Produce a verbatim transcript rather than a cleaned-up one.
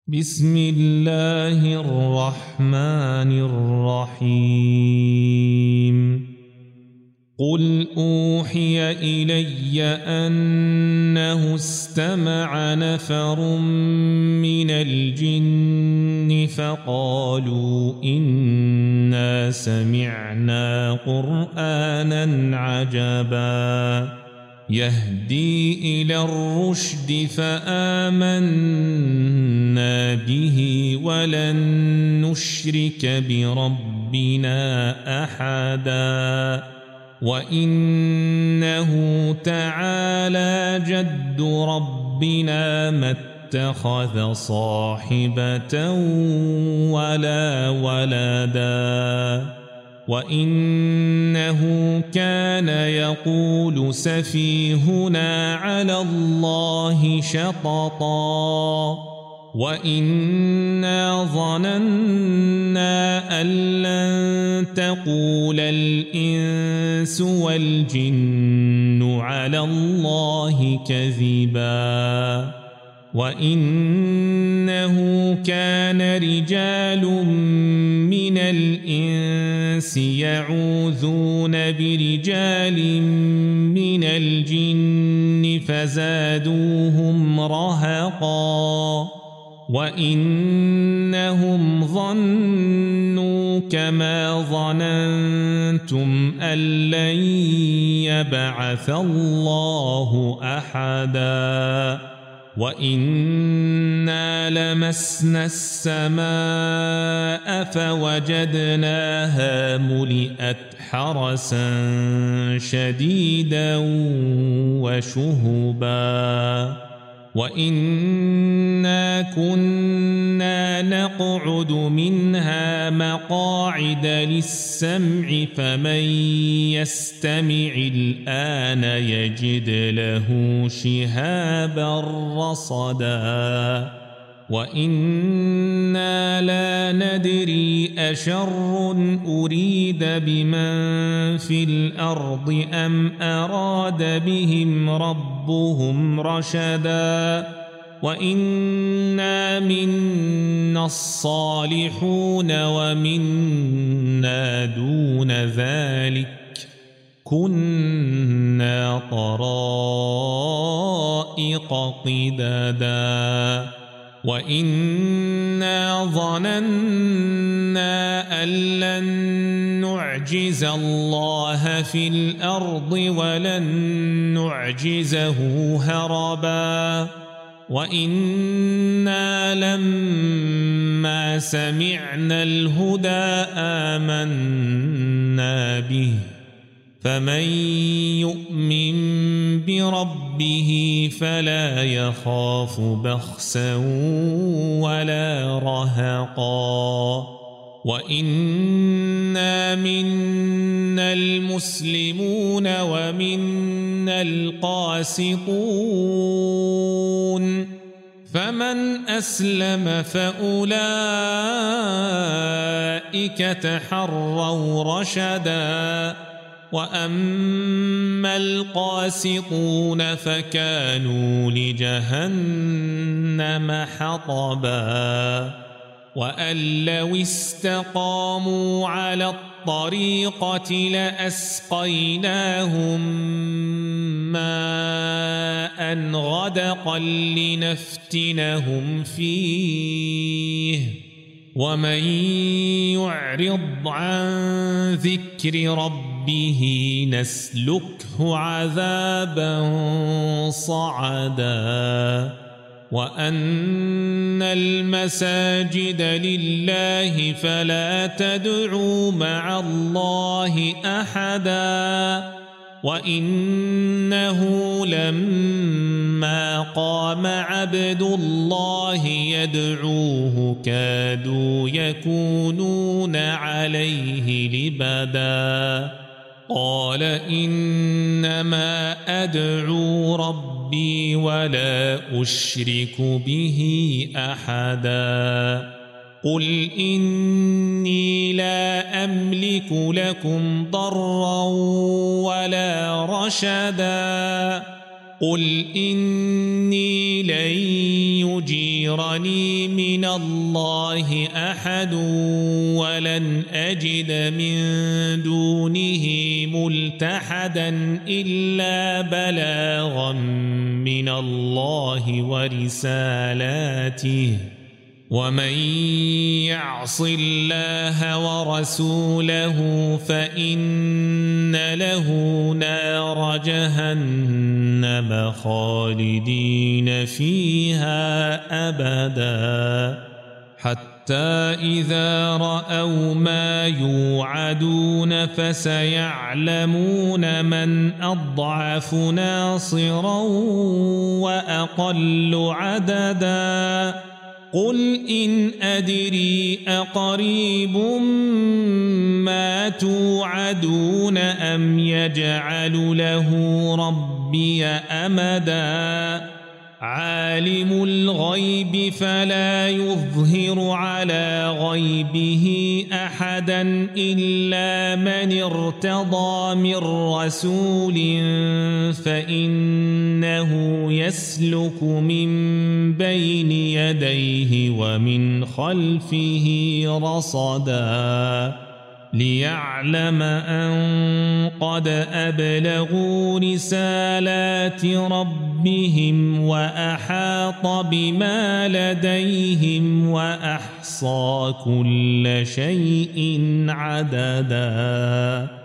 بسم الله الرحمن الرحيم قل أوحي إلي أنه استمع نفر من الجن فقالوا إنا سمعنا قرآنا عجبا يهدي إلى الرشد فآمنا به ولن نشرك بربنا أحدا وإنه تعالى جد ربنا ما اتخذ صاحبة ولا ولدا وإنه كان يقول سفيهنا على الله شططا وإنا ظننا أن لن تقول الإنس والجن على الله كذبا وإنه كان رجال من الإنس يعوذون برجال من الجن فزادوهم رهقا وإنهم ظنوا كما ظننتم أن لن يبعث الله أحدا وإنا لمسنا السماء فوجدناها ملئت حرسا شديدا وشهبا وإنا كنا نقعد منها مقاعد للسمع فمن يستمع الآن يجد له شهابا رصدا وإنا لا ندري أشر أريد بمن في الأرض أم أراد بهم ربهم رشدا وإنا منا الصالحون ومنا دون ذلك كنا طرائق قددا وإنا ظننا أن لن نعجز الله في الأرض ولن نعجزه هربا وإنا لما سمعنا الهدى آمنا به فمن يؤمن بربه فلا يخاف بخسا ولا رهقا وإنا منا المسلمون ومنا القاسطون فمن أسلم فأولئك تحروا رشدا وأما القاسطون فكانوا لجهنم حطبا وأن لو استقاموا على الطريقة لأسقيناهم ماء غدقا لنفتنهم فيه ومن يعرض عن ذكر ربه نسلكه عذابا صعدا وأن المساجد لله فلا تدعوا مع الله أحدا وإنه لما قام عبد الله يدعوه كادوا يكونون عليه لبدا قال إنما أدعو ربي ولا أشرك به أحدا قل إني لا أملك لكم ضرا ولا رشدا قل إني لن يجير يجيرني من الله أحد ولن أجد من دونه ملتحدا إلا بلاغا من الله ورسالاته ومن يعص الله ورسوله فإن له نار جهنم خالدين فيها أبدا حتى إذا رأوا ما يوعدون فسيعلمون من أضعف ناصرا وأقل عددا قل إن أدري أقريب ما توعدون أم يجعل له ربي أمدا عالم الغيب فلا يظهر على غيبه أحدا إلا من ارتضى من رسول فإنه يسلك من بين يديه ومن خلفه رصدا ليعلم أن قد أبلغوا رسالات ربهم وأحاط بما لديهم وأحصى كل شيء عددا.